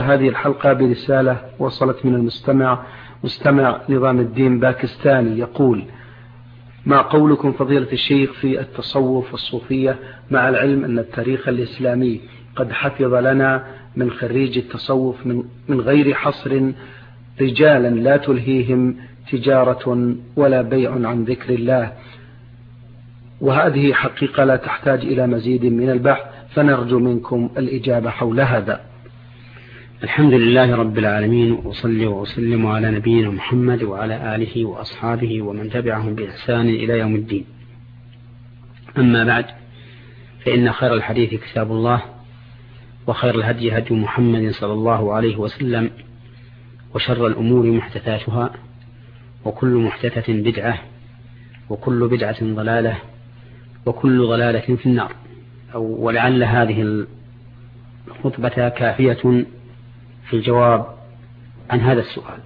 هذه الحلقة برسالة وصلت من مستمع نظام الدين باكستاني يقول: ما قولكم فضيلة الشيخ في التصوف والصوفية، مع العلم أن التاريخ الإسلامي قد حفظ لنا من خريج التصوف من غير حصر رجالا لا تلهيهم تجارة ولا بيع عن ذكر الله، وهذه حقيقة لا تحتاج إلى مزيد من البحث، فنرجو منكم الإجابة حول هذا. الحمد لله رب العالمين، وأصلي وأسلم على نبينا محمد وعلى آله وأصحابه ومن تبعهم بإحسان إلى يوم الدين. أما بعد، فإن خير الحديث كتاب الله، وخير الهدي هدي محمد صلى الله عليه وسلم، وشر الأمور محدثاتها، وكل محدثة بدعة، وكل بدعة ضلالة، وكل ضلالة في النار. ولعل هذه الخطبة كافية في الجواب عن هذا السؤال،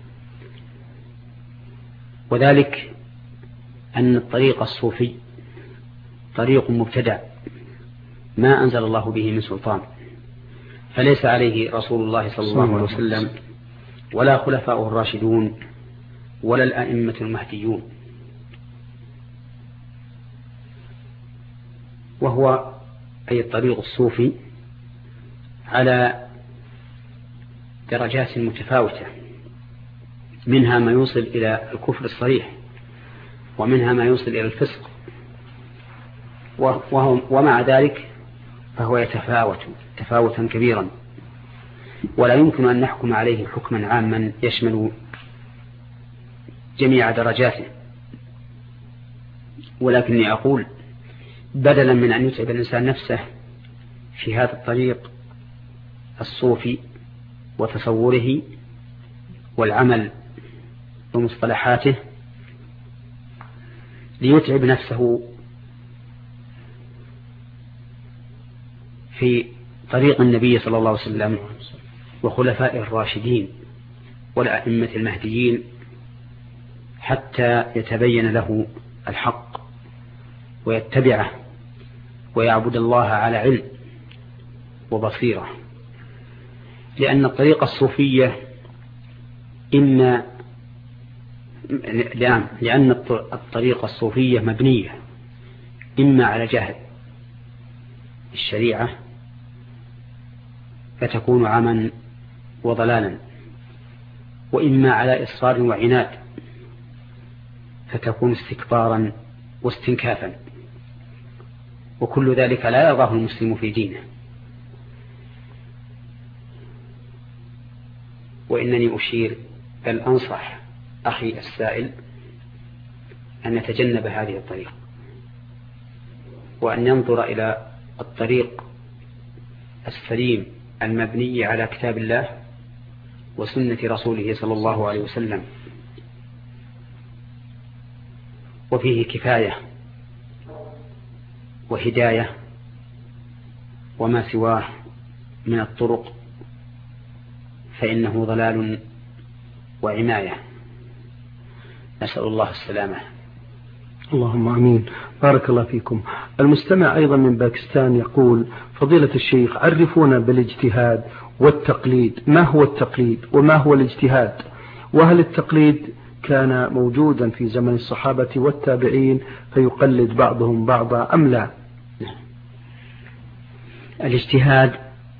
وذلك أن الطريق الصوفي طريق مبتدع ما أنزل الله به من سلطان، فليس عليه رسول الله صلى الله عليه وسلم ولا خلفاؤه الراشدون ولا الأئمة المهديون، وهو أي الطريق الصوفي على درجات متفاوتة، منها ما يوصل إلى الكفر الصريح، ومنها ما يوصل إلى الفسق، ومع ذلك فهو يتفاوت تفاوتا كبيرا، ولا يمكن أن نحكم عليه حكما عاما يشمل جميع درجاته. ولكني أقول بدلا من أن يتعب الإنسان نفسه في هذا الطريق الصوفي وتصوره والعمل بمصطلحاته، ليتعب نفسه في طريق النبي صلى الله عليه وسلم وخلفاء الراشدين والأئمة المهديين، حتى يتبين له الحق ويتبعه ويعبد الله على علم وبصيرة. لأن الطريقة الصوفية لأن الطريقة الصوفية مبنية إما على جهل الشريعة فتكون عما وضلالا، وإما على إصرار وعناد فتكون استكبارا واستنكافا، وكل ذلك لا يرضاه المسلم في دينه. وإنني أشير بل أنصح أخي السائل أن يتجنب هذه الطريق، وأن ينظر إلى الطريق السليم المبني على كتاب الله وسنة رسوله صلى الله عليه وسلم، وفيه كفاية وهداية، وما سواه من الطرق فإنه ضلال وعماية. نسأل الله السلامة. اللهم آمين. بارك الله فيكم. المستمع أيضا من باكستان يقول: فضيلة الشيخ، عرفونا بالاجتهاد والتقليد، ما هو التقليد وما هو الاجتهاد؟ وهل التقليد كان موجودا في زمن الصحابة والتابعين فيقلد بعضهم بعضا أم لا؟ الاجتهاد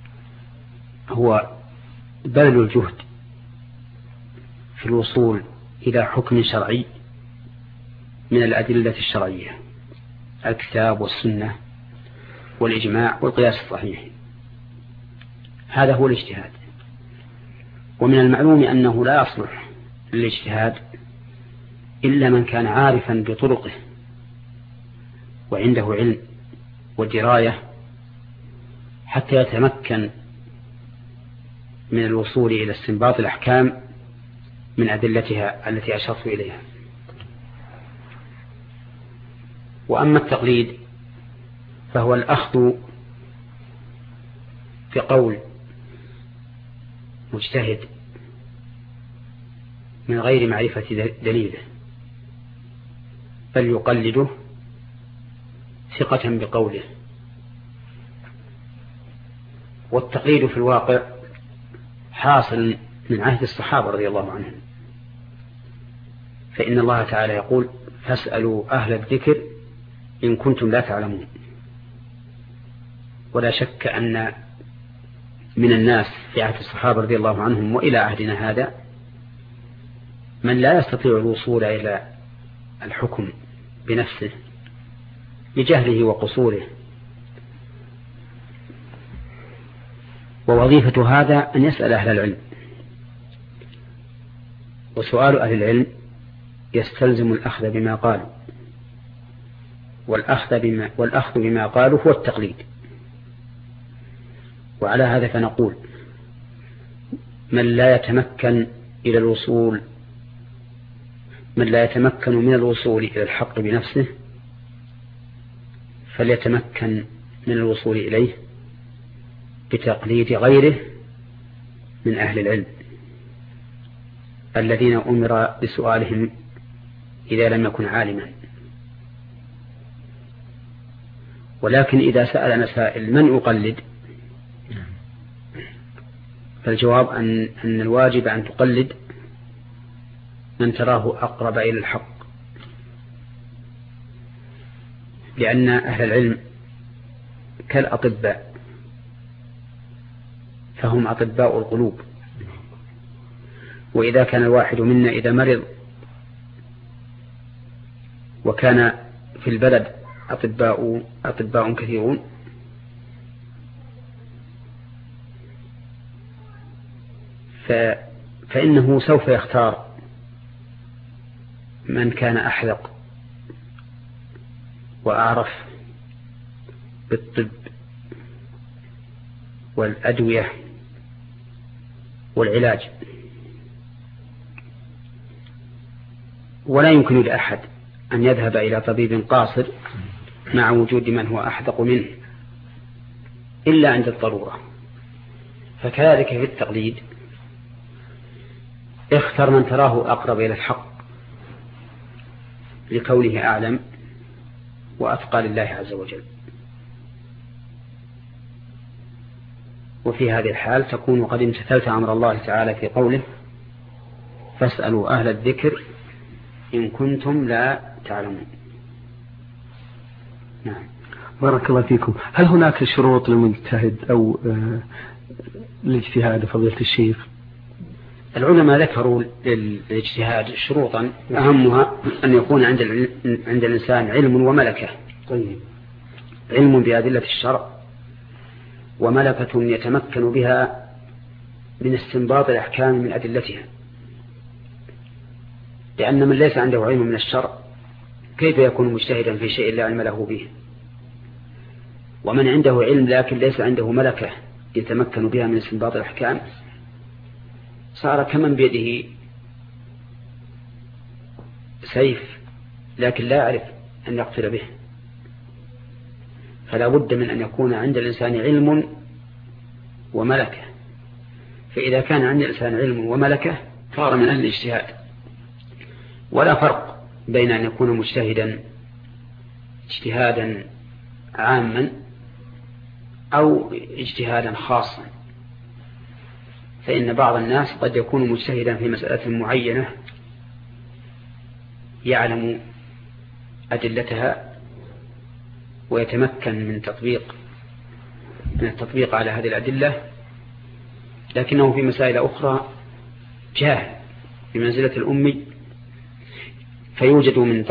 هو بذل الجهد في الوصول إلى حكم شرعي من الأدلة الشرعية، الكتاب والسنة والإجماع والقياس الصحيح، هذا هو الاجتهاد. ومن المعلوم أنه لا يصلح للاجتهاد إلا من كان عارفا بطرقه وعنده علم ودراية حتى يتمكن من الوصول إلى استنباط الأحكام من أدلتها التي أشرت إليها. وأما التقليد فهو الأخذ بقول مجتهد من غير معرفة دليله، بل يقلده ثقة بقوله. والتقليد في الواقع حاصل من عهد الصحابة رضي الله عنهم، فإن الله تعالى يقول فاسألوا أهل الذكر إن كنتم لا تعلمون. ولا شك أن من الناس في عهد الصحابة رضي الله عنهم وإلى عهدنا هذا من لا يستطيع الوصول إلى الحكم بنفسه لجهله وقصوره، ووظيفة هذا أن يسأل أهل العلم، وسؤال أهل العلم يستلزم الأخذ بما قالوا، والأخذ بما قالوا هو التقليد. وعلى هذا فنقول من لا يتمكن من الوصول إلى الحق بنفسه فليتمكن من الوصول إليه بتقليد غيره من أهل العلم الذين أمر بسؤالهم إذا لم يكن عالما. ولكن إذا سألنا سائل من أقلد، فالجواب أن الواجب أن تقلد من تراه أقرب إلى الحق، لأن أهل العلم كالأطباء، فهم أطباء القلوب. وإذا كان الواحد منا إذا مرض وكان في البلد أطباء كثيرون فإنه سوف يختار من كان أحذق وأعرف بالطب والأدوية والعلاج. ولا يمكن لأحد أن يذهب إلى طبيب قاصر مع وجود من هو أحذق منه إلا عند الضرورة. فكذلك في التقليد اختر من تراه أقرب إلى الحق لكونه أعلم وأتقى لله عز وجل. وفي هذه الحال تكون قد امتثلت أمر الله تعالى في قوله فاسألوا أهل الذكر إن كنتم لا تعلمون. نعم. بارك الله فيكم. هل هناك شروط للمجتهد أو الاجتهاد فضيلة الشيخ؟ العلماء ذكروا للاجتهاد شروطا أهمها أن يكون عند الإنسان علم وملكة. طيب. علم بأدلة الشرع وملكة يتمكن بها من استنباط الأحكام من أدلتها، لأن من ليس عنده علم من الشرع كيف يكون مجتهدا في شيء لا علم له به؟ ومن عنده علم لكن ليس عنده ملكة يتمكن بها من استنباط الأحكام صار كمن بيده سيف لكن لا يعرف أن يقتل به. فلا بد من أن يكون عند الإنسان علم وملكة. فإذا كان عند الإنسان علم وملكة صار من أهل الاجتهاد. ولا فرق بين أن يكون مجتهدا اجتهادا عاما أو اجتهادا خاصا، فإن بعض الناس قد يكون مجتهدا في مسألة معينة يعلم أدلتها ويتمكن من التطبيق على هذه الأدلة، لكنه في مسائل أخرى جاهل بمنزلة الأمي، فيوجد من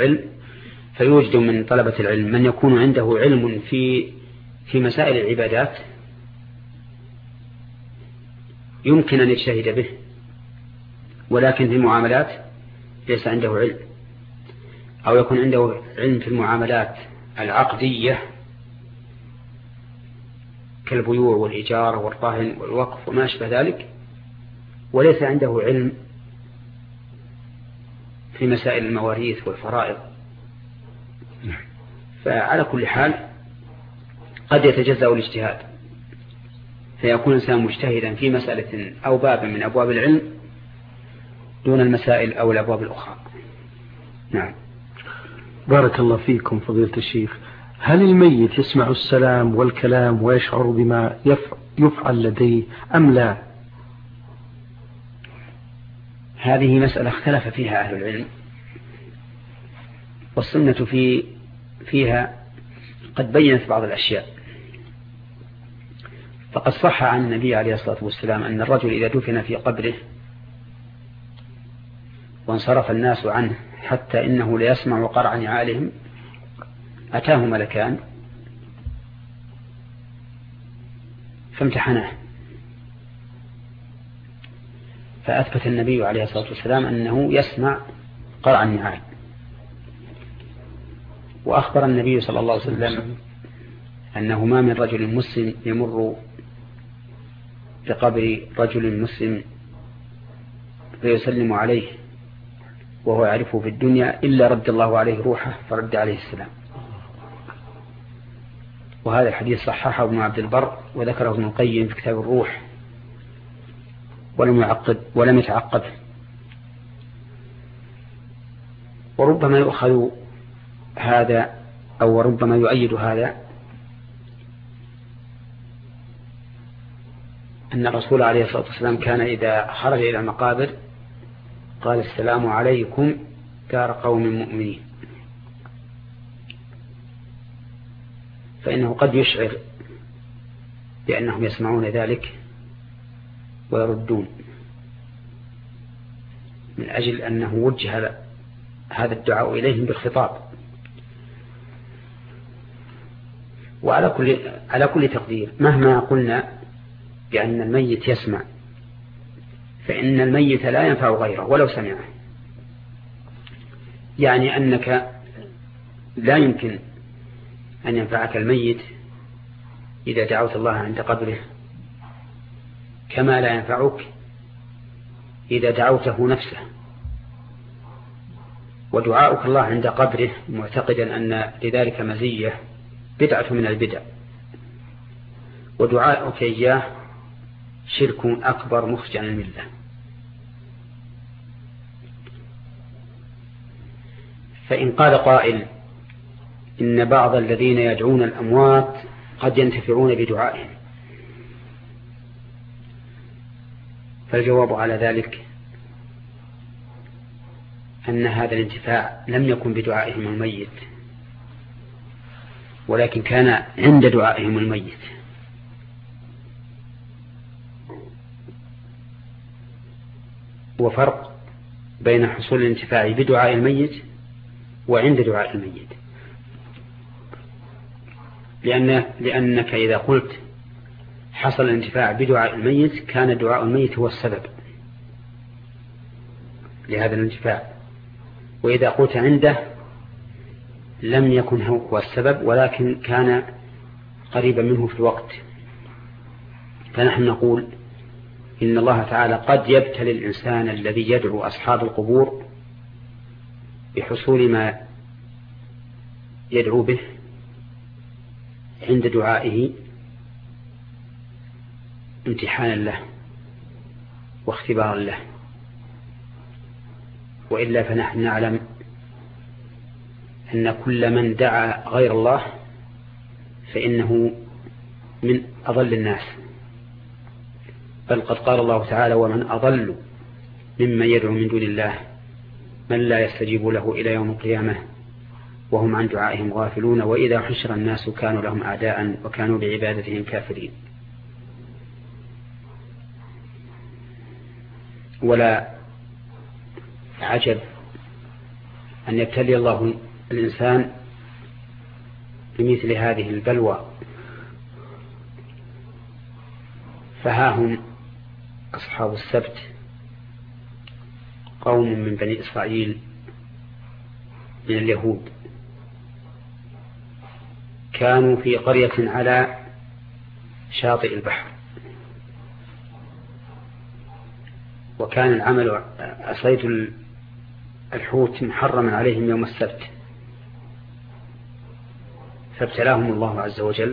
طلبة العلم من يكون عنده علم في مسائل العبادات يمكن أن يجتهد به، ولكن في المعاملات ليس عنده علم، أو يكون عنده علم في المعاملات العقدية كالبيوع والإيجار والرهن والوقف وما أشبه ذلك، وليس عنده علم في مسائل المواريث والفرائض. فعلى كل حال قد يتجزأ الاجتهاد، فيكون الإنسان مجتهدا في مسألة أو باب من أبواب العلم دون المسائل أو الأبواب الأخرى. نعم. بارك الله فيكم فضيلة الشيخ. هل الميت يسمع السلام والكلام ويشعر بما يفعل لديه أم لا؟ هذه مسألة اختلف فيها أهل العلم، والسنة فيها قد بينت بعض الأشياء. فقد صح عن النبي عليه الصلاة والسلام أن الرجل إذا دفن في قبره وانصرف الناس عنه حتى إنه ليسمع قرع نعالهم أتاه ملكان فامتحناه، فأثبت النبي عليه الصلاة والسلام أنه يسمع قرع النعال. وأخبر النبي صلى الله عليه وسلم أنه ما من رجل مسلم يمر بقبر رجل مسلم فيسلم عليه وهو يعرفه في الدنيا إلا رد الله عليه روحه فرد عليه السلام. وهذا الحديث صححه ابن عبد البر وذكره ابن القيم في كتاب الروح ولم يتعقب. وربما يؤخذ هذا أو ربما يؤيد هذا أن الرسول عليه الصلاة والسلام كان إذا خرج إلى المقابر قال السلام عليكم دار قوم مؤمنين، فإنه قد يشعر بأنهم يسمعون ذلك ويردون من أجل أنه وجه هذا الدعاء إليهم بالخطاب. وعلى كل تقدير مهما قلنا بأن الميت يسمع فإن الميت لا ينفع غيره ولو سمعه، يعني أنك لا يمكن أن ينفعك الميت إذا دعوت الله عند قبره كما لا ينفعك إذا دعوته نفسه. ودعاؤك الله عند قبره معتقدا أن لذلك مزية بدعة من البدع، ودعاؤك إياه شرك أكبر مخرج عن الملة. فإن قال قائل إن بعض الذين يدعون الأموات قد ينتفعون بدعائهم، فالجواب على ذلك أن هذا الانتفاع لم يكن بدعائهم الميت ولكن كان عند دعائهم الميت. وفرق بين حصول الانتفاع بدعاء الميت وعند دعاء الميت، لأنك إذا قلت حصل الانتفاع بدعاء الميت كان دعاء الميت هو السبب لهذا الانتفاع، وإذا قلت عنده لم يكن هو السبب ولكن كان قريبا منه في الوقت. فنحن نقول إن الله تعالى قد يبتلي الإنسان الذي يدعو أصحاب القبور بحصول ما يدعو به عند دعائه امتحانا له واختبارا له، وإلا فنحن نعلم أن كل من دعا غير الله فإنه من أضل الناس، بل قد قال الله تعالى ومن أضل ممن يدعو من دون الله من لا يستجيب له إلى يوم القيامة وهم عن دعائهم غافلون وإذا حشر الناس كانوا لهم أعداء وكانوا بعبادتهم كافرين. ولا عجب أن يبتلي الله الإنسان بمثل هذه البلوى. فها هم أصحاب السبت قوم من بني إسرائيل من اليهود كانوا في قرية على شاطئ البحر، وكان العمل صيد الحوت محرما عليهم يوم السبت، فابتلاهم الله عز وجل،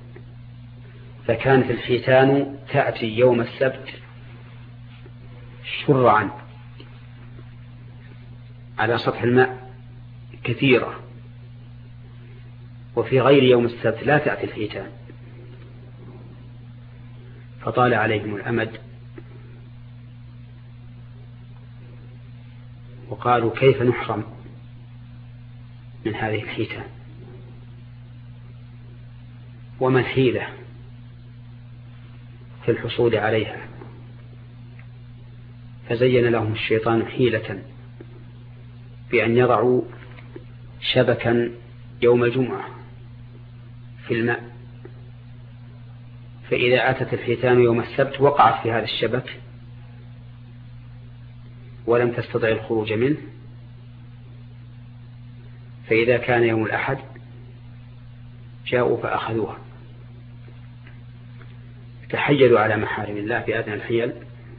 فكانت الحيتان تأتي يوم السبت شرعا على سطح الماء كثيرة، وفي غير يوم السبت لا تأتي الحيتان، فطال عليهم الأمد وقالوا كيف نحرم من هذه الحيتان وما الحيلة في الحصول عليها؟ فزين لهم الشيطان حيلة بأن يضعوا شبكا يوم الجمعة في الماء، فإذا أتت الحيتان يوم السبت وقعت في هذا الشبك ولم تستطع الخروج منه، فإذا كان يوم الأحد جاءوا فأخذوها. تحيلوا على محارم الله بأدنى الحيل،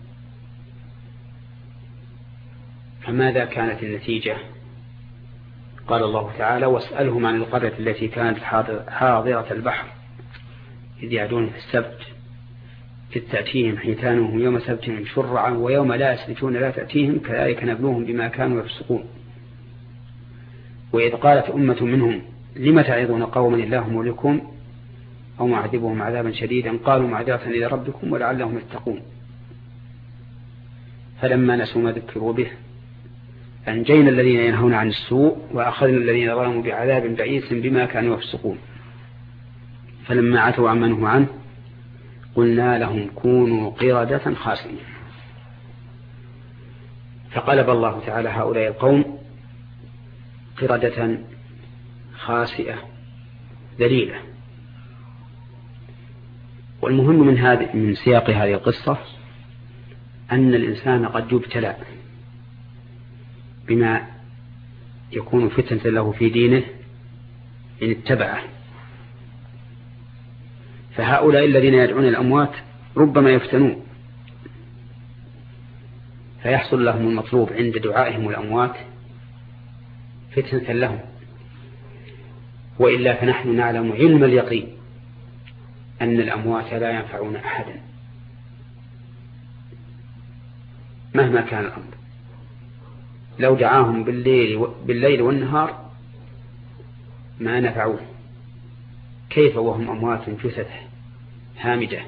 فماذا كانت النتيجة؟ قال الله تعالى: واسألهم عن القرية التي كانت حاضرة البحر إذ يعدون في السبت إذ تأتيهم حيتانهم يوم سبتهم شرعا ويوم لا يسبتون لا تأتيهم كذلك نبلوهم بما كانوا يفسقون. وإذ قالت أمة منهم لم تعظون قوما الله مهلكهم أو معذبهم عذابا شديدا قالوا معذرة إلى ربكم ولعلهم يتقون. فلما نسوا ما ذكروا به أنجينا الذين ينهون عن السوء وأخذنا الذين ظلموا بعذاب بئيس بما كانوا يفسقون. فلما عتوا عما نهوا عنه قلنا لهم كونوا قردة خاسئين. فقلب الله تعالى هؤلاء القوم قردة خاسئة ذليلة. والمهم من سياق هذه القصة أن الإنسان قد يبتلى بما يكون فتنة له في دينه إن اتبعه. فهؤلاء الذين يدعون الأموات ربما يفتنون فيحصل لهم المطلوب عند دعائهم الأموات فتنة لهم، وإلا فنحن نعلم علم اليقين أن الأموات لا ينفعون أحدا مهما كان الأمر. لو دعاهم بالليل والنهار ما نفعوه، كيف وهم أموات جثث هامدة؟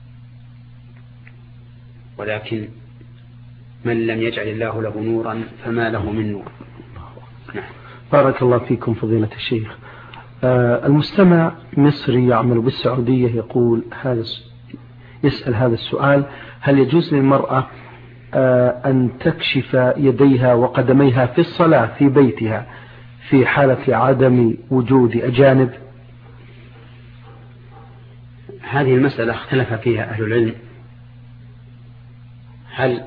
ولكن من لم يجعل الله له نورا فما له من نور. نعم. بارك الله فيكم فضيلة الشيخ. المستمع مصري يعمل بالسعودية يقول يسأل هذا السؤال: هل يجوز للمرأة أن تكشف يديها وقدميها في الصلاة في بيتها في حالة عدم وجود أجانب؟ هذه المسألة اختلف فيها أهل العلم، هل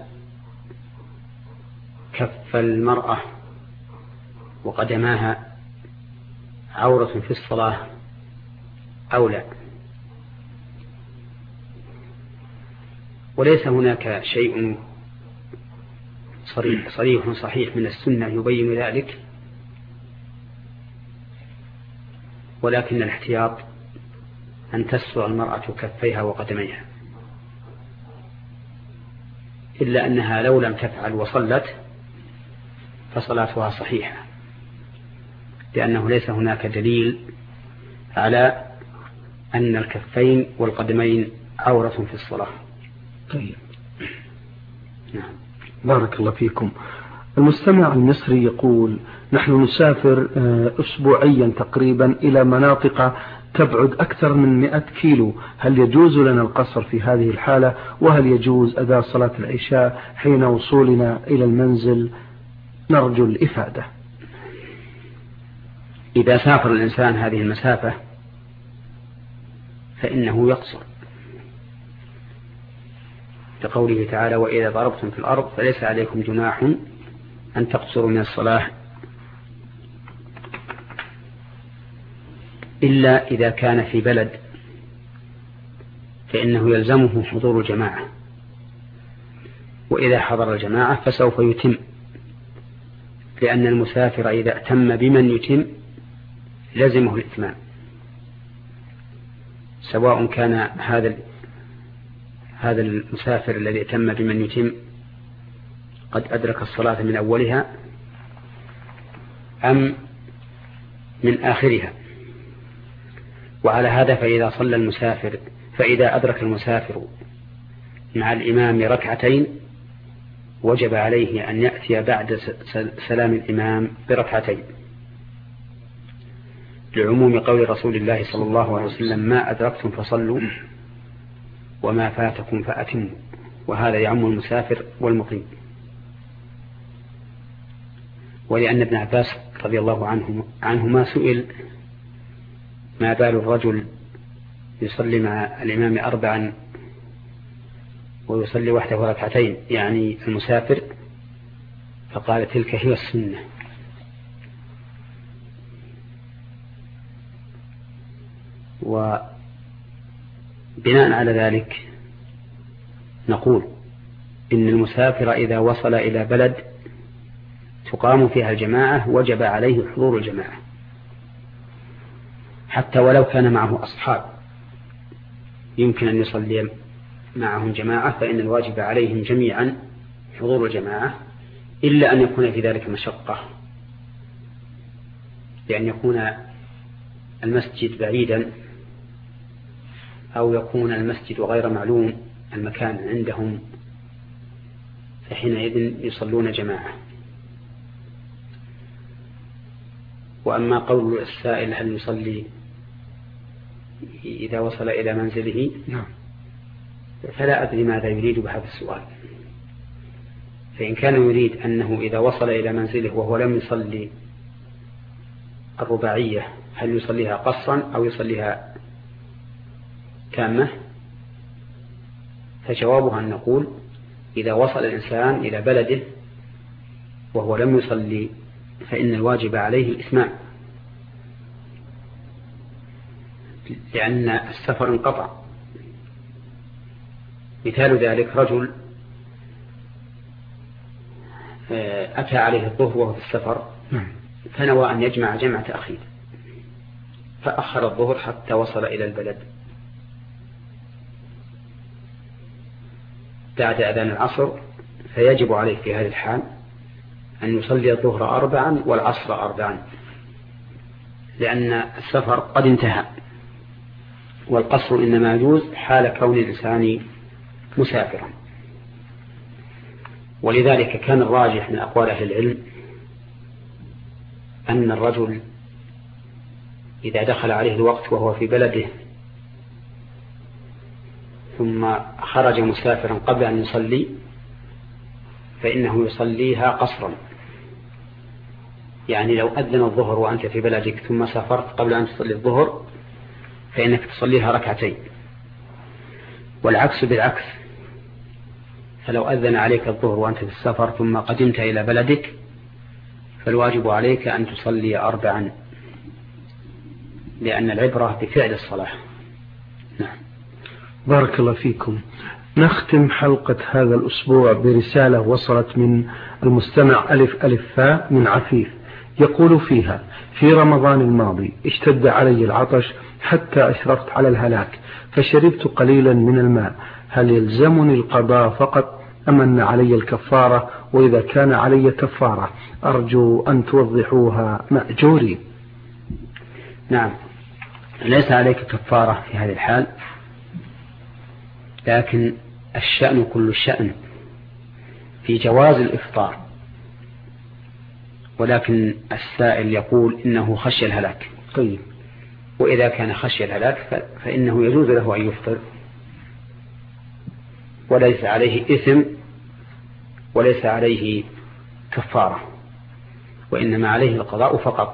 كف المرأة وقدماها عورة في الصلاة أو لا. وليس هناك شيء صريح صحيح من السنة يبين ذلك، ولكن الاحتياط أن تستر المرأة كفيها وقدميها، إلا أنها لو لم تفعل وصلت فصلاتها صحيحة، لأنه ليس هناك دليل على أن الكفين والقدمين عورة في الصلاة. طيب. نعم. بارك الله فيكم. المستمع المصري يقول: نحن نسافر أسبوعيا تقريبا إلى مناطق تبعد أكثر من 100 كيلو، هل يجوز لنا القصر في هذه الحالة؟ وهل يجوز أداء صلاة العشاء حين وصولنا إلى المنزل؟ نرجو الإفادة. إذا سافر الإنسان هذه المسافة فإنه يقصر، لقوله تعالى: وإذا ضربتم في الأرض فليس عليكم جناح أن تقصروا من الصلاة إلا إذا كان في بلد فإنه يلزمه حضور الجماعة، وإذا حضر الجماعة فسوف يتم، لأن المسافر إذا اتم بمن يتم لزمه الإتمام، سواء كان هذا المسافر الذي اتم بمن يتم قد أدرك الصلاة من أولها أم من آخرها. وعلى هذا فإذا أدرك المسافر مع الإمام ركعتين وجب عليه أن يأتي بعد سلام الإمام بركعتين، لعموم قول رسول الله صلى الله عليه وسلم: ما أدركتم فصلوا وما فاتكم فأتموا. وهذا يعم المسافر والمقيم. ولأن ابن عباس رضي الله عنهما سئل: ما بال الرجل يصلي مع الإمام 4 ويصلي وحده ركعتين، يعني المسافر؟ فقال: تلك هي السنة. وبناء على ذلك نقول إن المسافر إذا وصل إلى بلد تقام فيها الجماعة وجب عليه حضور الجماعة، حتى ولو كان معه أصحاب يمكن أن يصلي معهم جماعة، فإن الواجب عليهم جميعا حضور الجماعة، إلا أن يكون في ذلك مشقة، لأن يكون المسجد بعيدا أو يكون المسجد غير معلوم المكان عندهم، فحينئذ يصلون جماعة. وأما قول السائل: هل يصلي إذا وصل إلى منزله؟ فلا أدري ماذا يريد بهذا السؤال. فإن كان يريد أنه إذا وصل إلى منزله وهو لم يصلي الرباعية هل يصليها قصرا أو يصليها تامة، فجوابها أن نقول: إذا وصل الإنسان إلى بلده وهو لم يصلي فإن الواجب عليه الإتمام، لأن السفر انقطع. مثال ذلك: رجل أتى عليه الظهر وهو في السفر فنوى أن يجمع جمع تأخير، فأخر الظهر حتى وصل إلى البلد بعد أذان العصر، فيجب عليه في هذه الحال أن يصلي الظهر 4 والعصر 4، لأن السفر قد انتهى، والقصر إنما يجوز حال كون الإنسان مسافرا. ولذلك كان الراجح من أقوال أهل العلم أن الرجل إذا دخل عليه الوقت وهو في بلده ثم خرج مسافرا قبل أن يصلي فإنه يصليها قصرا، يعني لو أذن الظهر وأنت في بلدك ثم سافرت قبل أن تصلي الظهر فإنك تصليها ركعتين، والعكس بالعكس، فلو أذن عليك الظهر وأنت في السفر ثم قدمت إلى بلدك فالواجب عليك أن تصلي 4، لأن العبرة بفعل الصلاة. نعم. بارك الله فيكم. نختم حلقة هذا الأسبوع برسالة وصلت من المستمع ألف فاء من عفيف، يقول فيها: في رمضان الماضي اشتد علي العطش حتى أشرفت على الهلاك، فشربت قليلا من الماء، هل يلزمني القضاء فقط أم أن علي الكفارة؟ وإذا كان علي كفارة أرجو أن توضحوها مأجوري. نعم، ليس عليك كفارة في هذه الحال، لكن الشأن كل الشأن في جواز الإفطار، ولكن السائل يقول إنه خشي الهلاك. طيب، وإذا كان خشي الهلاك فإنه يجوز له أن يفطر، وليس عليه إثم وليس عليه كفارة، وإنما عليه القضاء فقط.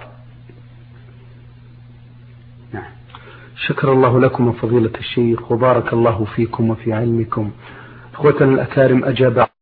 نعم. شكر الله لكم فضيلة الشيخ، وبارك الله فيكم وفي علمكم. أخوتنا الأكارم، أجاب